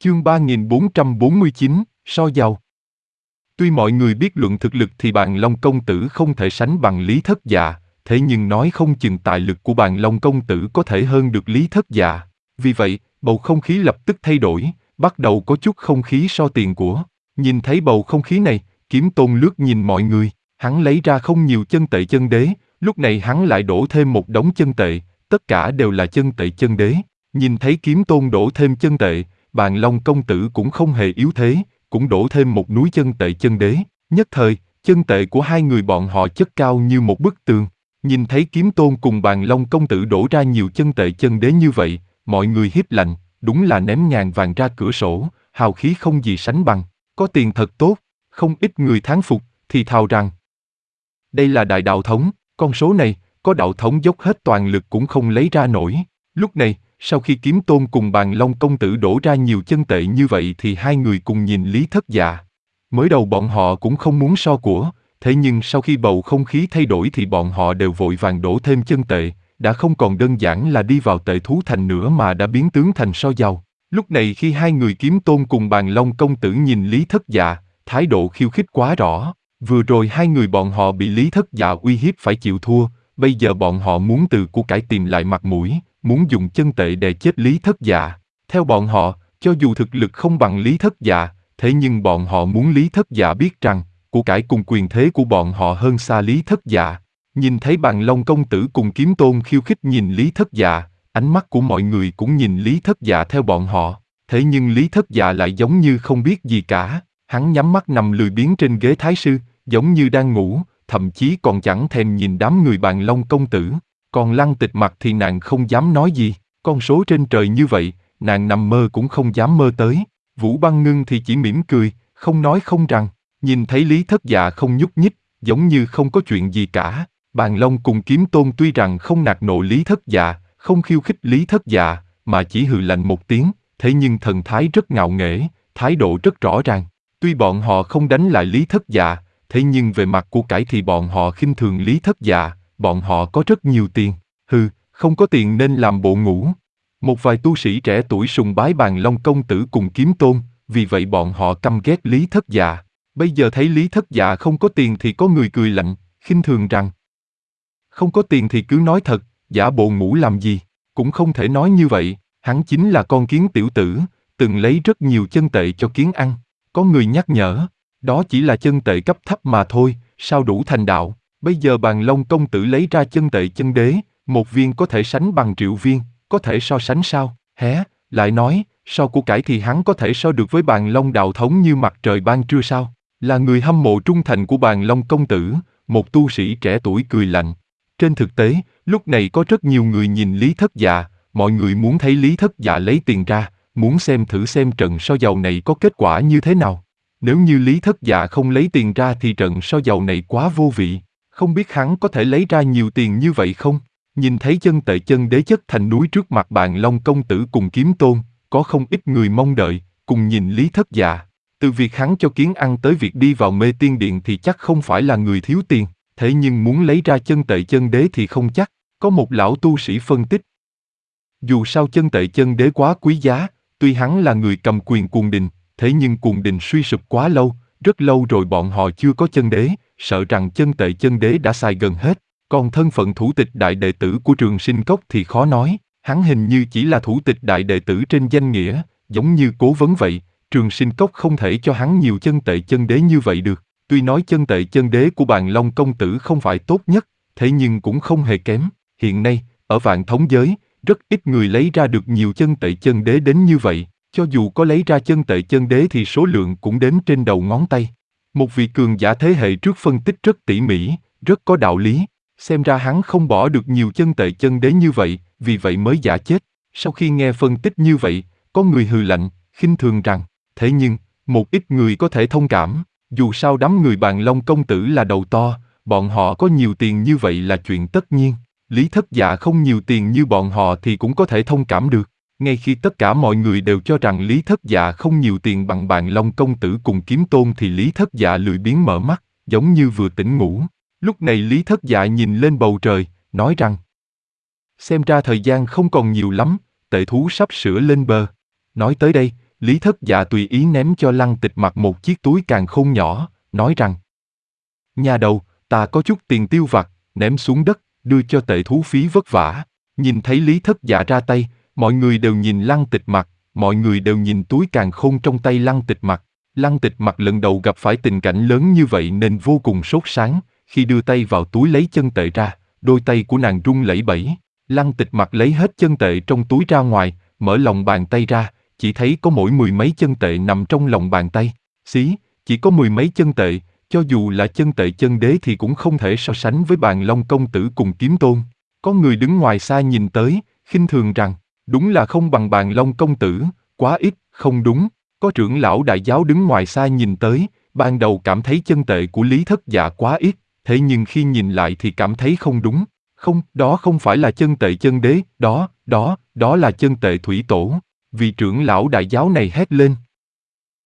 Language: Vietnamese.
Chương 3449, so giàu. Tuy mọi người biết luận thực lực thì Bàn Long công tử không thể sánh bằng Lý Thất Dạ, thế nhưng nói không chừng tài lực của Bàn Long công tử có thể hơn được Lý Thất Dạ. Vì vậy, bầu không khí lập tức thay đổi, bắt đầu có chút không khí so tiền của. Nhìn thấy bầu không khí này, Kiếm Tôn lướt nhìn mọi người, hắn lấy ra không nhiều chân tệ chân đế, lúc này hắn lại đổ thêm một đống chân tệ, tất cả đều là chân tệ chân đế. Nhìn thấy Kiếm Tôn đổ thêm chân tệ, Bàn Long công tử cũng không hề yếu thế, cũng đổ thêm một núi chân tệ chân đế. Nhất thời, chân tệ của hai người bọn họ chất cao như một bức tường. Nhìn thấy Kiếm Tôn cùng Bàn Long công tử đổ ra nhiều chân tệ chân đế như vậy, mọi người hiếp lạnh, đúng là ném ngàn vàng ra cửa sổ, hào khí không gì sánh bằng. Có tiền thật tốt, không ít người thán phục, thì thào rằng đây là đại đạo thống, con số này, có đạo thống dốc hết toàn lực cũng không lấy ra nổi. Lúc này, sau khi Kiếm Tôn cùng Bàn Long công tử đổ ra nhiều chân tệ như vậy thì hai người cùng nhìn Lý Thất Dạ. Mới đầu bọn họ cũng không muốn so của, thế nhưng sau khi bầu không khí thay đổi thì bọn họ đều vội vàng đổ thêm chân tệ, đã không còn đơn giản là đi vào tệ thú thành nữa mà đã biến tướng thành so giàu. Lúc này khi hai người Kiếm Tôn cùng Bàn Long công tử nhìn Lý Thất Dạ, thái độ khiêu khích quá rõ. Vừa rồi hai người bọn họ bị Lý Thất Dạ uy hiếp phải chịu thua, bây giờ bọn họ muốn từ của cải tìm lại mặt mũi, muốn dùng chân tệ đè chết Lý Thất Dạ. Theo bọn họ, cho dù thực lực không bằng Lý Thất Dạ, thế nhưng bọn họ muốn Lý Thất Dạ biết rằng, của cải cùng quyền thế của bọn họ hơn xa Lý Thất Dạ. Nhìn thấy Bàn Long công tử cùng Kiếm Tôn khiêu khích nhìn Lý Thất Dạ, ánh mắt của mọi người cũng nhìn Lý Thất Dạ theo bọn họ. Thế nhưng Lý Thất Dạ lại giống như không biết gì cả, hắn nhắm mắt nằm lười biếng trên ghế thái sư, giống như đang ngủ, thậm chí còn chẳng thèm nhìn đám người Bàn Long công tử. Còn Lăng Tịch mặt thì nàng không dám nói gì, con số trên trời như vậy, nàng nằm mơ cũng không dám mơ tới. Vũ Băng Ngưng thì chỉ mỉm cười, không nói không rằng, nhìn thấy Lý Thất Dạ không nhúc nhích, giống như không có chuyện gì cả. Bàn Long cùng Kiếm Tôn tuy rằng không nạt nộ Lý Thất Dạ, không khiêu khích Lý Thất Dạ, mà chỉ hừ lạnh một tiếng, thế nhưng thần thái rất ngạo nghễ, thái độ rất rõ ràng. Tuy bọn họ không đánh lại Lý Thất Dạ, thế nhưng về mặt của cải thì bọn họ khinh thường Lý Thất Dạ, bọn họ có rất nhiều tiền, không có tiền nên làm bộ ngủ. Một vài tu sĩ trẻ tuổi sùng bái Bàn Long công tử cùng Kiếm Tôn, vì vậy bọn họ căm ghét Lý Thất Dạ. Bây giờ thấy Lý Thất Dạ không có tiền thì có người cười lạnh, khinh thường rằng không có tiền thì cứ nói thật, giả bộ ngủ làm gì, cũng không thể nói như vậy, hắn chính là con kiến tiểu tử, từng lấy rất nhiều chân tệ cho kiến ăn. Có người nhắc nhở, đó chỉ là chân tệ cấp thấp mà thôi, sao đủ thành đạo. Bây giờ Bàn Long công tử lấy ra chân tệ chân đế, một viên có thể sánh bằng triệu viên, có thể so sánh sao? Lại nói, so của cải thì hắn có thể so được với Bàn Long đạo thống như mặt trời ban trưa sao? Là người hâm mộ trung thành của Bàn Long công tử, một tu sĩ trẻ tuổi cười lạnh. Trên thực tế, lúc này có rất nhiều người nhìn Lý Thất Dạ, mọi người muốn thấy Lý Thất Dạ lấy tiền ra, muốn xem thử xem trận so giàu này có kết quả như thế nào. Nếu như Lý Thất Dạ không lấy tiền ra thì trận so giàu này quá vô vị, không biết hắn có thể lấy ra nhiều tiền như vậy không? Nhìn thấy chân tệ chân đế chất thành núi trước mặt Bàn Long công tử cùng Kiếm Tôn, có không ít người mong đợi, cùng nhìn Lý Thất Dạ. Từ việc hắn cho kiến ăn tới việc đi vào mê tiên điện thì chắc không phải là người thiếu tiền, thế nhưng muốn lấy ra chân tệ chân đế thì không chắc. Có một lão tu sĩ phân tích. Dù sao chân tệ chân đế quá quý giá, tuy hắn là người cầm quyền Cuồng Đình, thế nhưng Cuồng Đình suy sụp quá lâu, rất lâu rồi bọn họ chưa có chân đế, sợ rằng chân tệ chân đế đã xài gần hết. Còn thân phận thủ tịch đại đệ tử của Trường Sinh Cốc thì khó nói, hắn hình như chỉ là thủ tịch đại đệ tử trên danh nghĩa, giống như cố vấn vậy, Trường Sinh Cốc không thể cho hắn nhiều chân tệ chân đế như vậy được. Tuy nói chân tệ chân đế của Bàn Long công tử không phải tốt nhất, thế nhưng cũng không hề kém. Hiện nay, ở Vạn Thống giới, rất ít người lấy ra được nhiều chân tệ chân đế đến như vậy, cho dù có lấy ra chân tệ chân đế thì số lượng cũng đếm trên đầu ngón tay. Một vị cường giả thế hệ trước phân tích rất tỉ mỉ, rất có đạo lý, xem ra hắn không bỏ được nhiều chân tệ chân đế như vậy, vì vậy mới giả chết. Sau khi nghe phân tích như vậy, có người hừ lạnh, khinh thường rằng, thế nhưng, một ít người có thể thông cảm, dù sao đám người Bàn Long công tử là đầu to, bọn họ có nhiều tiền như vậy là chuyện tất nhiên. Lý Thất Dạ không nhiều tiền như bọn họ thì cũng có thể thông cảm được. Ngay khi tất cả mọi người đều cho rằng Lý Thất Dạ không nhiều tiền bằng Bàn Long công tử cùng Kiếm Tôn thì Lý Thất Dạ lười biếng mở mắt, giống như vừa tỉnh ngủ. Lúc này Lý Thất Dạ nhìn lên bầu trời, nói rằng xem ra thời gian không còn nhiều lắm, tệ thú sắp sửa lên bờ. Nói tới đây, Lý Thất Dạ tùy ý ném cho Lăng Tịch Mặc một chiếc túi càn khôn nhỏ, nói rằng: Nhà đầu, ta có chút tiền tiêu vặt, ném xuống đất, đưa cho tệ thú phí vất vả. Nhìn thấy Lý Thất Dạ ra tay, mọi người đều nhìn Lăng Tịch Mặc, mọi người đều nhìn túi càn khôn trong tay Lăng Tịch Mặc. Lăng Tịch Mặc lần đầu gặp phải tình cảnh lớn như vậy nên vô cùng sốt sắng, khi đưa tay vào túi lấy chân tệ ra, đôi tay của nàng run lẩy bẩy. Lăng Tịch Mặc lấy hết chân tệ trong túi ra ngoài, mở lòng bàn tay ra, chỉ thấy có mỗi mười mấy chân tệ nằm trong lòng bàn tay. Xí, chỉ có mười mấy chân tệ, cho dù là chân tệ chân đế thì cũng không thể so sánh với Bàn Long công tử cùng Kiếm Tôn. Có người đứng ngoài xa nhìn tới, khinh thường rằng, đúng là không bằng Bàn Long công tử, quá ít, không đúng. Có trưởng lão đại giáo đứng ngoài xa nhìn tới, ban đầu cảm thấy chân tệ của Lý Thất Dạ quá ít, thế nhưng khi nhìn lại thì cảm thấy không đúng. Không, đó không phải là chân tệ chân đế, đó là chân tệ thủy tổ. Vị trưởng lão đại giáo này hét lên.